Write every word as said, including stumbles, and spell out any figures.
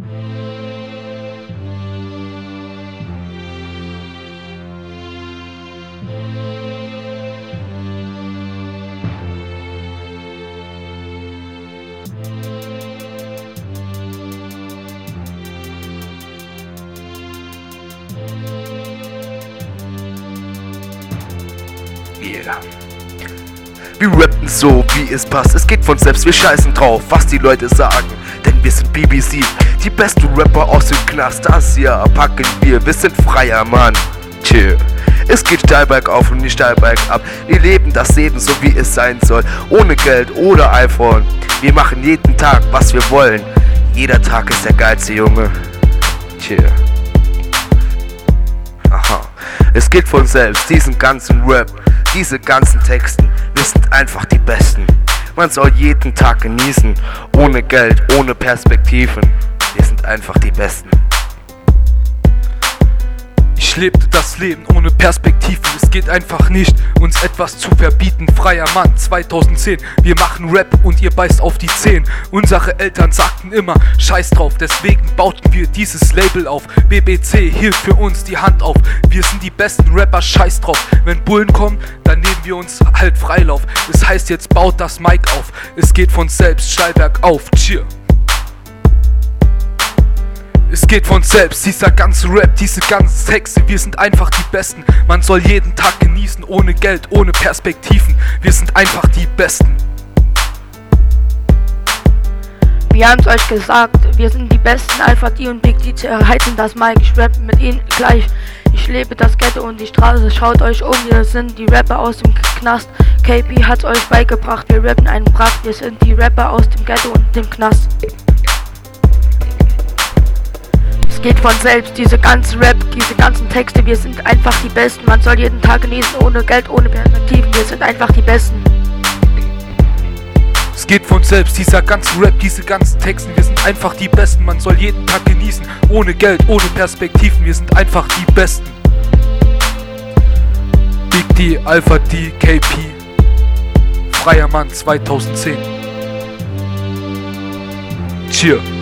Yeah. Wir rappen so, wie es passt. Es geht von selbst, wir scheißen drauf, was die Leute sagen. Denn wir sind B B C, die besten Rapper aus dem Knast. Das hier packen wir, wir sind freier Mann. Tschö. Es geht steil bergauf und nicht steil bergab. Wir leben das Leben so, wie es sein soll. Ohne Geld oder iPhone. Wir machen jeden Tag, was wir wollen. Jeder Tag ist der geilste, Junge. Tschö. Aha. Es geht von selbst, diesen ganzen Rap, diese ganzen Texten, wir sind einfach die Besten. Man soll jeden Tag genießen, ohne Geld, ohne Perspektiven. Wir sind einfach die Besten. Ich lebte das Leben ohne Perspektiven, es geht einfach nicht, uns etwas zu verbieten. Freier Mann zweitausendzehn, wir machen Rap und ihr beißt auf die Zehen. Unsere Eltern sagten immer, scheiß drauf, deswegen bauten wir dieses Label auf. B B C hielt für uns die Hand auf, wir sind die besten Rapper, scheiß drauf. Wenn Bullen kommen, dann nehmen wir uns halt Freilauf. Es heißt jetzt, baut das Mic auf, es geht von selbst steil bergauf, cheer. Es geht von selbst, dieser ganze Rap, diese ganzen Texte, wir sind einfach die Besten. Man soll jeden Tag genießen, ohne Geld, ohne Perspektiven. Wir sind einfach die Besten. Wir haben's euch gesagt, wir sind die Besten. Alpha D und Big D heizen das Mic, ich rappe mit ihnen gleich. Ich lebe das Ghetto und die Straße, schaut euch um, wir sind die Rapper aus dem Knast. K P hat's euch beigebracht, wir rappen einen Pracht. Wir sind die Rapper aus dem Ghetto und dem Knast. Es geht von selbst, diese ganze Rap, diese ganzen Texte, wir sind einfach die Besten. Man soll jeden Tag genießen, ohne Geld, ohne Perspektiven, wir sind einfach die Besten. Es geht von selbst, dieser ganze Rap, diese ganzen Texte, wir sind einfach die Besten. Man soll jeden Tag genießen, ohne Geld, ohne Perspektiven, wir sind einfach die Besten. Big D, Alpha D, K P, Freier Mann zweitausendzehn. Cheer.